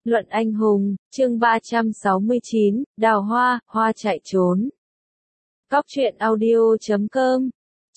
Luận anh hùng, chương 369, đào hoa, hoa chạy trốn. Cóc truyện audio.com.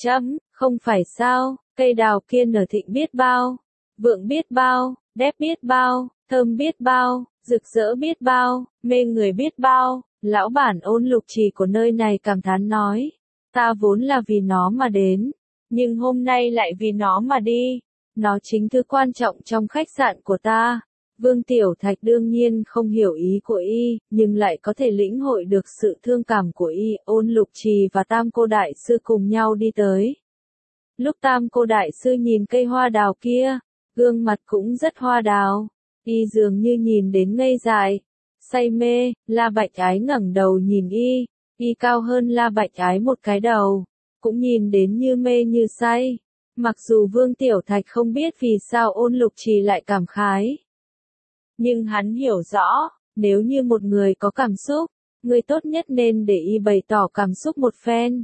Không phải sao, cây đào kia nở thịnh biết bao, vượng biết bao, đẹp biết bao, thơm biết bao, rực rỡ biết bao, mê người biết bao. Lão bản Ôn Lục Trì của nơi này cảm thán nói, ta vốn là vì nó mà đến, nhưng hôm nay lại vì nó mà đi. Nó chính thứ quan trọng trong khách sạn của ta. Vương Tiểu Thạch đương nhiên không hiểu ý của y, nhưng lại có thể lĩnh hội được sự thương cảm của y. Ôn Lục Trì và Tam Cô Đại Sư cùng nhau đi tới. Lúc Tam Cô Đại Sư nhìn cây hoa đào kia, gương mặt cũng rất hoa đào. Y dường như nhìn đến ngây dại, say mê. La Bạch Ái ngẩng đầu nhìn y cao hơn La Bạch Ái một cái đầu, cũng nhìn đến như mê như say. Mặc dù Vương Tiểu Thạch không biết vì sao Ôn Lục Trì lại cảm khái, nhưng hắn hiểu rõ, nếu như một người có cảm xúc, người tốt nhất nên để y bày tỏ cảm xúc một phen.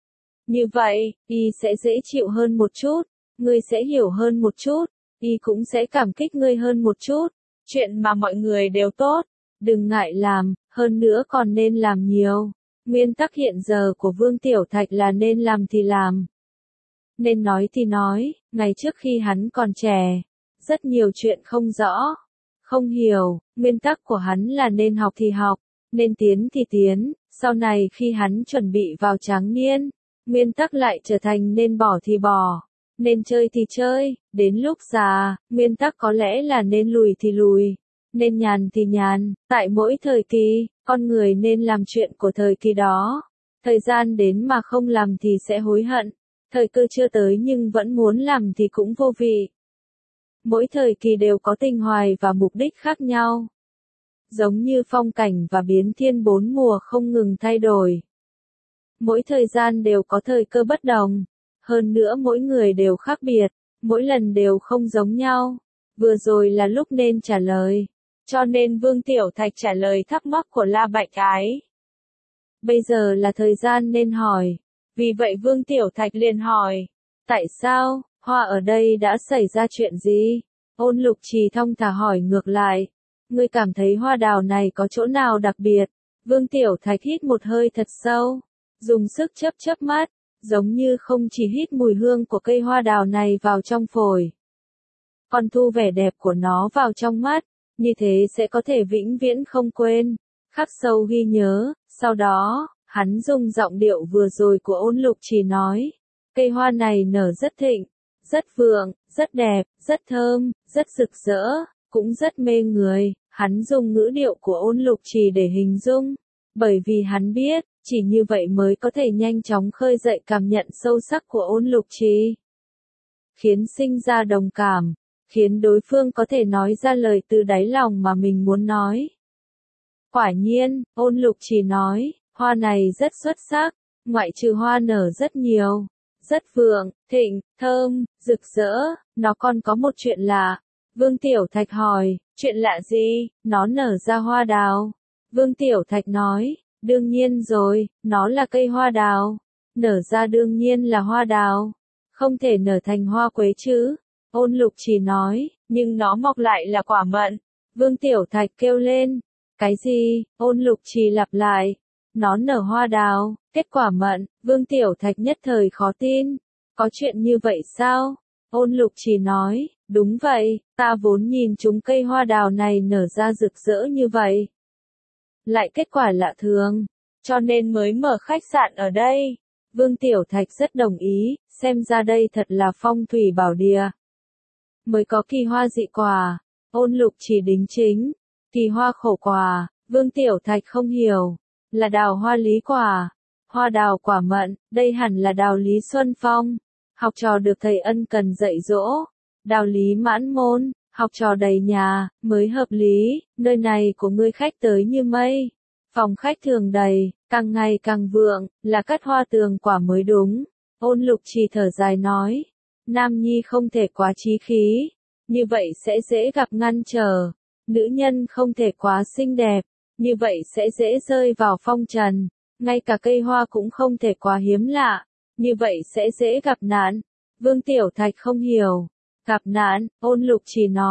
Như vậy, y sẽ dễ chịu hơn một chút, ngươi sẽ hiểu hơn một chút, y cũng sẽ cảm kích ngươi hơn một chút. Chuyện mà mọi người đều tốt, đừng ngại làm, hơn nữa còn nên làm nhiều. Nguyên tắc hiện giờ của Vương Tiểu Thạch là nên làm thì làm, nên nói thì nói. Ngày trước khi hắn còn trẻ, rất nhiều chuyện không rõ, không hiểu, nguyên tắc của hắn là nên học thì học, nên tiến thì tiến. Sau này khi hắn chuẩn bị vào tráng niên, nguyên tắc lại trở thành nên bỏ thì bỏ, nên chơi thì chơi. Đến lúc già, nguyên tắc có lẽ là nên lùi thì lùi, nên nhàn thì nhàn. Tại mỗi thời kỳ, con người nên làm chuyện của thời kỳ đó. Thời gian đến mà không làm thì sẽ hối hận. Thời cơ chưa tới nhưng vẫn muốn làm thì cũng vô vị. Mỗi thời kỳ đều có tình hoài và mục đích khác nhau. Giống như phong cảnh và biến thiên bốn mùa không ngừng thay đổi. Mỗi thời gian đều có thời cơ bất đồng. Hơn nữa mỗi người đều khác biệt, mỗi lần đều không giống nhau. Vừa rồi là lúc nên trả lời, cho nên Vương Tiểu Thạch trả lời thắc mắc của La Bạch Ái. Bây giờ là thời gian nên hỏi. Vì vậy Vương Tiểu Thạch liền hỏi, tại sao, hoa ở đây đã xảy ra chuyện gì? Ôn Lục Trì thong thả hỏi ngược lại, ngươi cảm thấy hoa đào này có chỗ nào đặc biệt? Vương Tiểu Thạch hít một hơi thật sâu, dùng sức chớp mắt, giống như không chỉ hít mùi hương của cây hoa đào này vào trong phổi, còn thu vẻ đẹp của nó vào trong mắt, như thế sẽ có thể vĩnh viễn không quên, khắc sâu ghi nhớ. Sau đó, hắn dùng giọng điệu vừa rồi của Ôn Lục Trì nói, cây hoa này nở rất thịnh, rất vượng, rất đẹp, rất thơm, rất rực rỡ, cũng rất mê người. Hắn dùng ngữ điệu của Ôn Lục Trì để hình dung, bởi vì hắn biết, chỉ như vậy mới có thể nhanh chóng khơi dậy cảm nhận sâu sắc của Ôn Lục Trì, khiến sinh ra đồng cảm, khiến đối phương có thể nói ra lời từ đáy lòng mà mình muốn nói. Quả nhiên, Ôn Lục Trì nói, hoa này rất xuất sắc, ngoại trừ hoa nở rất nhiều, rất vượng, thịnh, thơm, rực rỡ, nó còn có một chuyện lạ. Vương Tiểu Thạch hỏi, chuyện lạ gì? Nó nở ra hoa đào. Vương Tiểu Thạch nói, đương nhiên rồi, nó là cây hoa đào, nở ra đương nhiên là hoa đào, không thể nở thành hoa quế chứ. Ôn Lục Trì nói, nhưng nó mọc lại là quả mận. Vương Tiểu Thạch kêu lên, cái gì? Ôn Lục Trì lặp lại, nó nở hoa đào, kết quả mận. Vương Tiểu Thạch nhất thời khó tin, có chuyện như vậy sao? Ôn Lục Trì nói, đúng vậy, ta vốn nhìn chúng cây hoa đào này nở ra rực rỡ như vậy, lại kết quả lạ thường, cho nên mới mở khách sạn ở đây. Vương Tiểu Thạch rất đồng ý, xem ra đây thật là phong thủy bảo địa, mới có kỳ hoa dị quả. Ôn Lục Trì đính chính, kỳ hoa khổ quả. Vương Tiểu Thạch không hiểu, là đào hoa lý quả, hoa đào quả mận, đây hẳn là đào lý Xuân Phong, học trò được thầy ân cần dạy dỗ. Đào lý mãn môn, học trò đầy nhà, mới hợp lý. Nơi này của ngươi khách tới như mây, phòng khách thường đầy, càng ngày càng vượng, là cắt hoa tường quả mới đúng. Ôn Lục Trì thở dài nói, nam nhi không thể quá chí khí, như vậy sẽ dễ gặp ngăn trở. Nữ nhân không thể quá xinh đẹp, như vậy sẽ dễ rơi vào phong trần. Ngay cả cây hoa cũng không thể quá hiếm lạ, như vậy sẽ dễ gặp nạn. Vương Tiểu Thạch không hiểu. Gặp nạn, Ôn Lục Trì nói,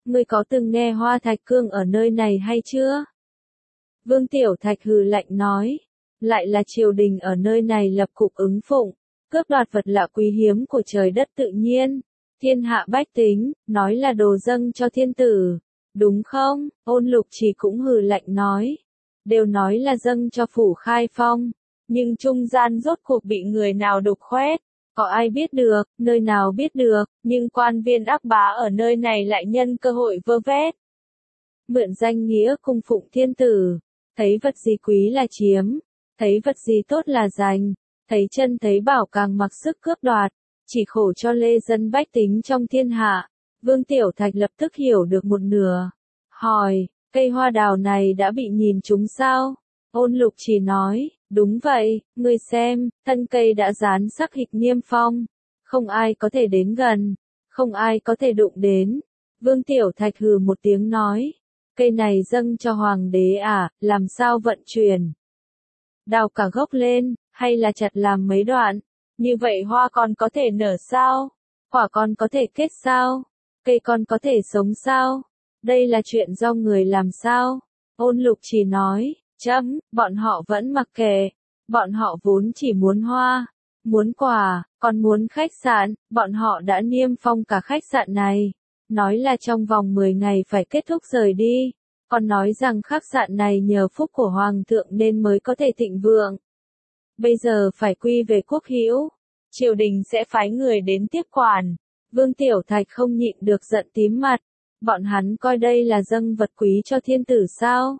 ngươi có từng nghe Hoa Thạch Cương ở nơi này hay chưa? Vương Tiểu Thạch hừ lạnh nói, lại là triều đình ở nơi này lập cục ứng phụng, cướp đoạt vật lạ quý hiếm của trời đất tự nhiên, thiên hạ bách tính, nói là đồ dâng cho thiên tử, đúng không? Ôn Lục Trì cũng hừ lạnh nói, đều nói là dâng cho phủ Khai Phong, nhưng trung gian rốt cuộc bị người nào đục khoét, có ai biết được, nơi nào biết được, nhưng quan viên ác bá ở nơi này lại nhân cơ hội vơ vét. Mượn danh nghĩa cung phụng thiên tử, thấy vật gì quý là chiếm, thấy vật gì tốt là giành, thấy chân thấy bảo càng mặc sức cướp đoạt, chỉ khổ cho lê dân bách tính trong thiên hạ. Vương Tiểu Thạch lập tức hiểu được một nửa, hỏi, cây hoa đào này đã bị nhìn trúng sao? Ôn Lục Trì nói, đúng vậy, ngươi xem, thân cây đã dán sắc hịch niêm phong, không ai có thể đến gần, không ai có thể đụng đến. Vương Tiểu Thạch hừ một tiếng nói, cây này dâng cho hoàng đế à, làm sao vận chuyển? Đào cả gốc lên, hay là chặt làm mấy đoạn? Như vậy hoa còn có thể nở sao? Quả còn có thể kết sao? Cây còn có thể sống sao? Đây là chuyện do người làm sao? Ôn Lục Trì nói, bọn họ vẫn mặc kệ, bọn họ vốn chỉ muốn hoa, muốn quà, còn muốn khách sạn, bọn họ đã niêm phong cả khách sạn này, nói là trong vòng 10 ngày phải kết thúc rời đi, còn nói rằng khách sạn này nhờ phúc của Hoàng thượng nên mới có thể thịnh vượng. Bây giờ phải quy về quốc hữu, triều đình sẽ phái người đến tiếp quản. Vương Tiểu Thạch không nhịn được giận tím mặt, bọn hắn coi đây là dâng vật quý cho thiên tử sao?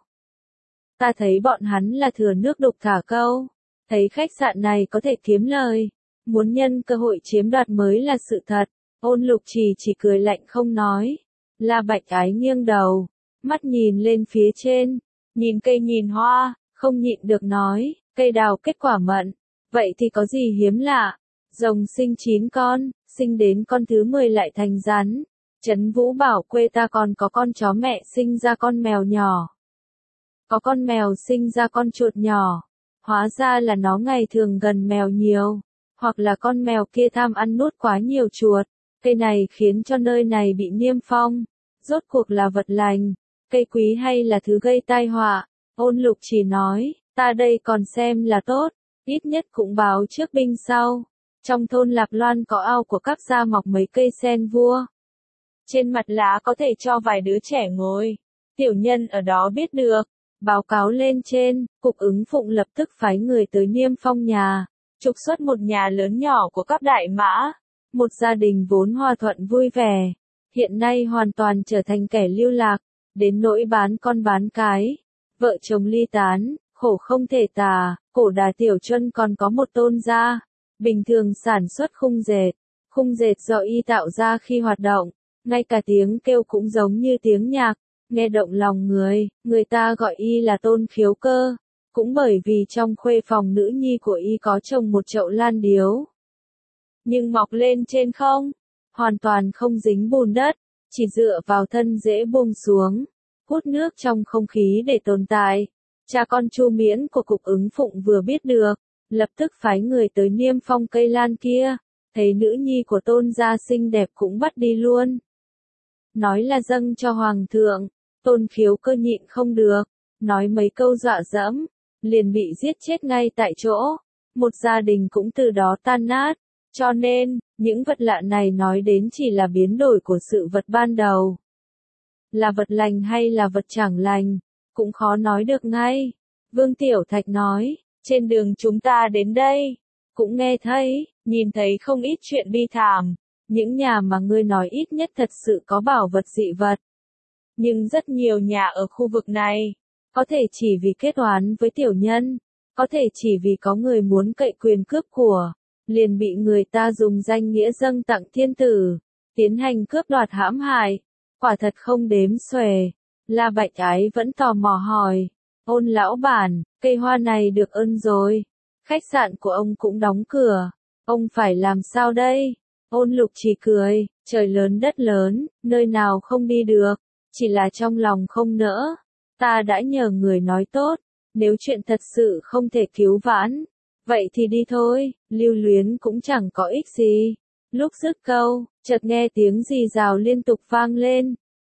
Ta thấy bọn hắn là thừa nước đục thả câu, thấy khách sạn này có thể kiếm lời, muốn nhân cơ hội chiếm đoạt mới là sự thật. Ôn Lục Trì chỉ cười lạnh không nói. La Bạch Ái nghiêng đầu, mắt nhìn lên phía trên, nhìn cây nhìn hoa, không nhịn được nói, cây đào kết quả mận, vậy thì có gì hiếm lạ? Rồng sinh 9 con, sinh đến con thứ 10 lại thành rắn. Trấn Vũ bảo quê ta còn có con chó mẹ sinh ra con mèo nhỏ. Có con mèo sinh ra con chuột nhỏ. Hóa ra là nó ngày thường gần mèo nhiều. Hoặc là con mèo kia tham ăn nuốt quá nhiều chuột. Cây này khiến cho nơi này bị niêm phong. Rốt cuộc là vật lành, cây quý hay là thứ gây tai họa? Ôn Lục Trì nói, ta đây còn xem là tốt. Ít nhất cũng báo trước binh sau. Trong thôn Lạp Loan có ao của các gia mọc mấy cây sen vua. Trên mặt lá có thể cho vài đứa trẻ ngồi. Tiểu nhân ở đó biết được. Báo cáo lên trên, cục ứng phụng lập tức phái người tới niêm phong nhà. Trục xuất một nhà lớn nhỏ của các đại mã. Một gia đình vốn hòa thuận vui vẻ. Hiện nay hoàn toàn trở thành kẻ lưu lạc. Đến nỗi bán con bán cái. Vợ chồng ly tán, khổ không thể tả. Cổ Đà Tiểu Chuân còn có một tôn gia. Bình thường sản xuất khung dệt do y tạo ra khi hoạt động, ngay cả tiếng kêu cũng giống như tiếng nhạc, nghe động lòng người ta gọi y là Tôn Khiếu Cơ, cũng bởi vì trong khuê phòng nữ nhi của y có trồng một chậu lan điếu. Nhưng mọc lên trên không, hoàn toàn không dính bùn đất, chỉ dựa vào thân rễ buông xuống, hút nước trong không khí để tồn tại. Cha con Chu Miễn của cục ứng phụng vừa biết được, lập tức phái người tới niêm phong cây lan kia, thấy nữ nhi của Tôn gia xinh đẹp cũng bắt đi luôn. Nói là dâng cho Hoàng thượng, Tôn Khiếu Cơ nhịn không được, nói mấy câu dọa dẫm, liền bị giết chết ngay tại chỗ, một gia đình cũng từ đó tan nát, cho nên, những vật lạ này nói đến chỉ là biến đổi của sự vật ban đầu. Là vật lành hay là vật chẳng lành, cũng khó nói được ngay. Vương Tiểu Thạch nói, trên đường chúng ta đến đây, cũng nghe thấy, nhìn thấy không ít chuyện bi thảm, những nhà mà ngươi nói ít nhất thật sự có bảo vật dị vật. Nhưng rất nhiều nhà ở khu vực này, có thể chỉ vì kết oán với tiểu nhân, có thể chỉ vì có người muốn cậy quyền cướp của, liền bị người ta dùng danh nghĩa dâng tặng thiên tử, tiến hành cướp đoạt hãm hại, quả thật không đếm xuể. La Bạch Ái vẫn tò mò hỏi, Ôn lão bản, cây hoa này được ơn rồi, khách sạn của ông cũng đóng cửa, ông phải làm sao đây? Ôn Lục Trì cười, trời lớn đất lớn, nơi nào không đi được, chỉ là trong lòng không nỡ. Ta đã nhờ người nói tốt, nếu chuyện thật sự không thể cứu vãn, vậy thì đi thôi, lưu luyến cũng chẳng có ích gì. Lúc dứt câu, chợt nghe tiếng rì rào liên tục vang lên,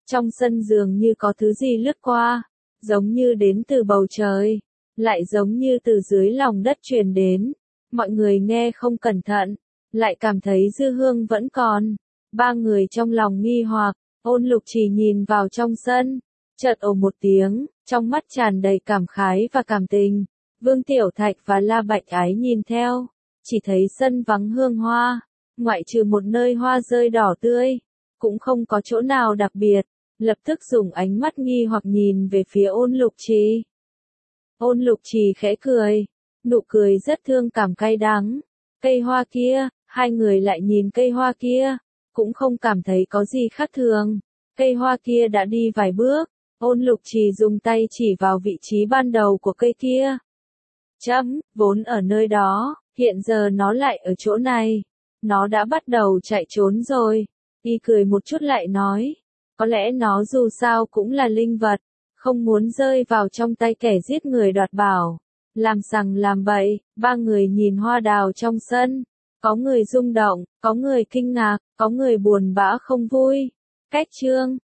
Trong sân dường như có thứ gì lướt qua, giống như đến từ bầu trời, lại giống như từ dưới lòng đất truyền đến. Mọi người nghe không cẩn thận, lại cảm thấy dư hương vẫn còn. Ba người trong lòng nghi hoặc, Ôn Lục Trì nhìn vào trong sân, chợt ồ một tiếng, trong mắt tràn đầy cảm khái và cảm tình. Vương Tiểu Thạch và La Bạch Ái nhìn theo, chỉ thấy sân vắng hương hoa, ngoại trừ một nơi hoa rơi đỏ tươi, cũng không có chỗ nào đặc biệt, lập tức dùng ánh mắt nghi hoặc nhìn về phía Ôn Lục Trì. Ôn Lục Trì khẽ cười, nụ cười rất thương cảm cay đắng. Cây hoa kia, hai người lại nhìn cây hoa kia, cũng không cảm thấy có gì khác thường. Cây hoa kia đã đi vài bước, Ôn Lục Trì dùng tay chỉ vào vị trí ban đầu của cây kia. Vốn ở nơi đó, hiện giờ nó lại ở chỗ này. Nó đã bắt đầu chạy trốn rồi. Y cười một chút lại nói, có lẽ nó dù sao cũng là linh vật, không muốn rơi vào trong tay kẻ giết người đoạt bảo. Làm sằng làm bậy, ba người nhìn hoa đào trong sân. Có người rung động, có người kinh ngạc, có người buồn bã không vui. Cách chương